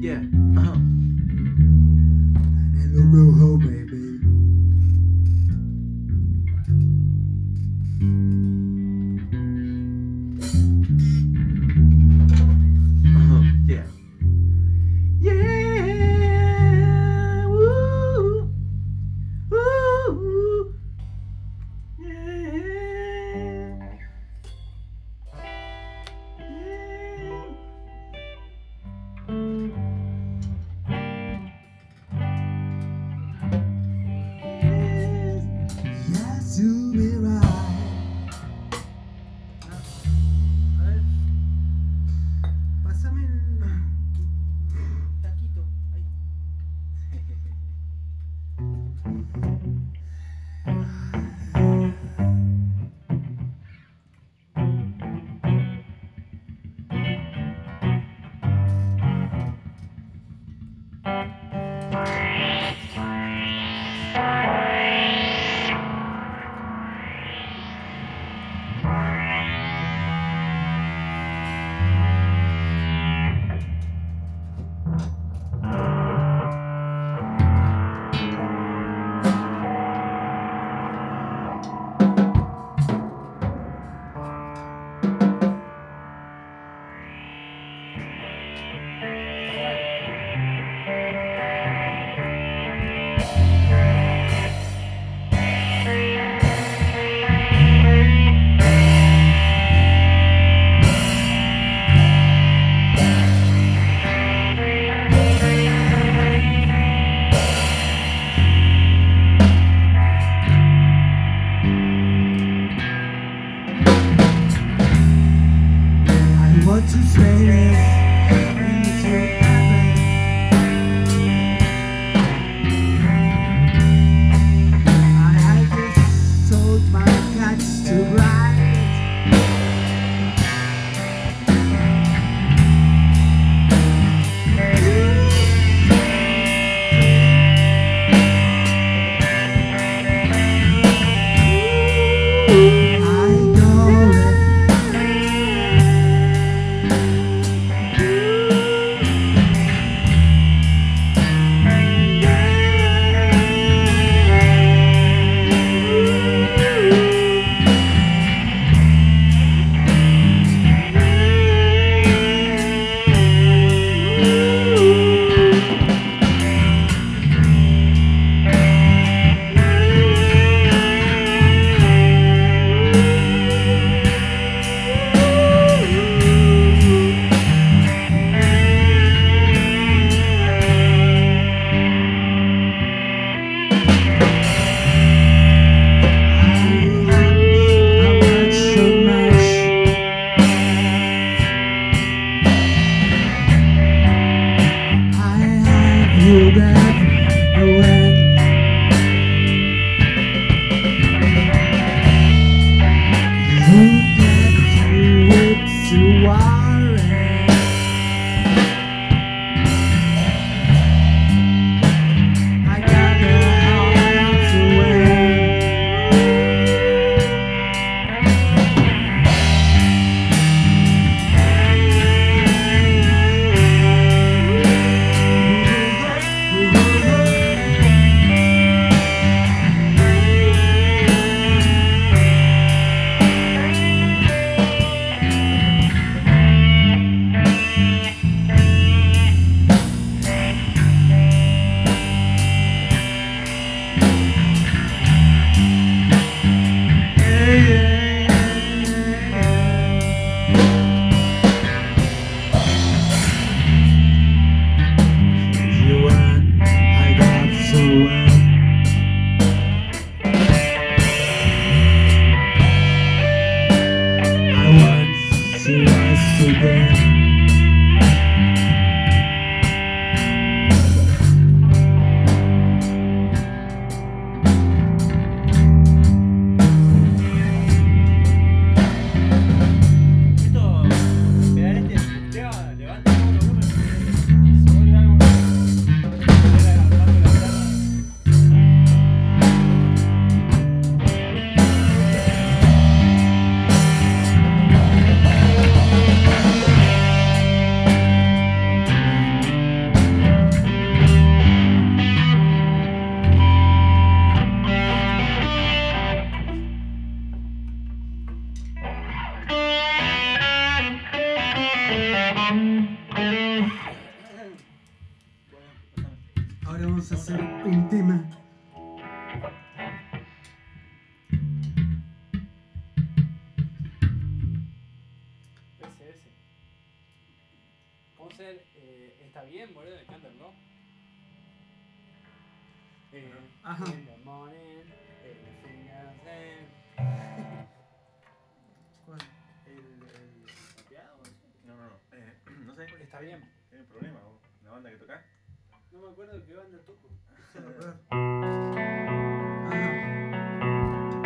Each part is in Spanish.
Yeah. And then we'll go home, baby. Yeah. Yeah. Woo. Woo. Yeah. Yes, you'll be right. A ver. Pásame el taquito. Ahí. I want to say this into heaven. I had just told my cats to ride. I know it. You got away. You got to worry. I got the heart away. Ahora vamos a hacer un tema. Ese. Vamos a hacer. Está bien, boludo, me encanta, ¿no? Ajá. In the morning, everything else ends. ¿Cuál? El rapeado, sí. No, no sé. Está bien. ¿Hay un problema? ¿O ¿La banda que toca? No me acuerdo de qué banda toco. Ajá.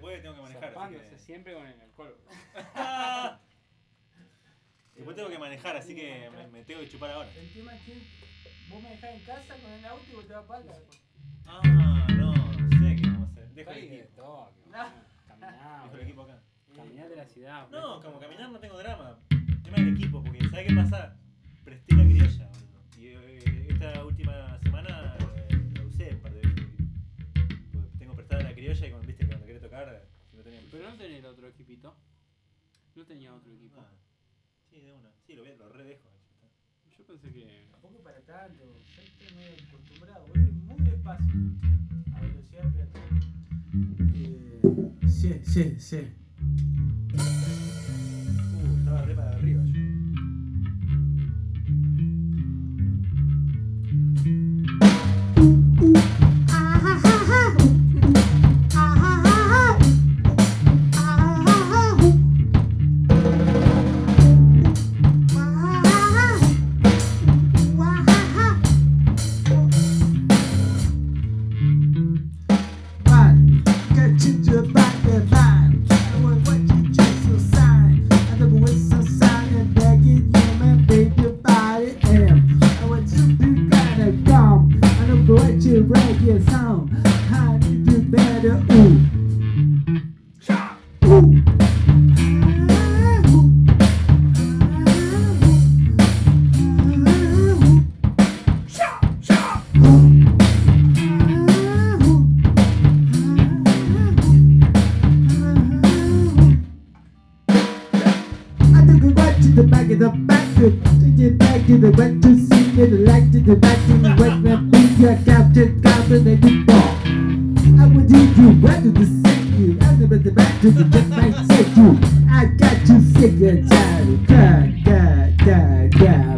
después tengo que manejar. Así Zarpándose que... siempre con el alcohol. Después tengo que manejar, así que me tengo que chupar ahora. El tema es que vos me dejás en casa con el auto y vos te vas para acá. Ah, no sé qué vamos a hacer. Dejo el Ahí de equipo. todo, No. caminar, Dejo el equipo acá. caminar de la ciudad. No, como caminar no tengo drama. El tema del equipo, porque ¿sabes qué pasa? Presté la criolla, boludo. Y esta última semana la usé un par de veces. Porque tengo prestada la criolla y cuando quería tocar, si no tenía. Pero no tenía el otro equipito. No tenía otro equipo. Ah, sí, de una. Sí, lo redejo. Yo pensé que. Tampoco para tanto, yo estoy muy acostumbrado, voy muy despacio, a velocidad peatonal. Sí. Estaba re para arriba yo. The went to see it, like to the back to the wet when we got captured, and you fall. I would do you right to the same you, I never the back to the just might say you. I got you sick and tired, God.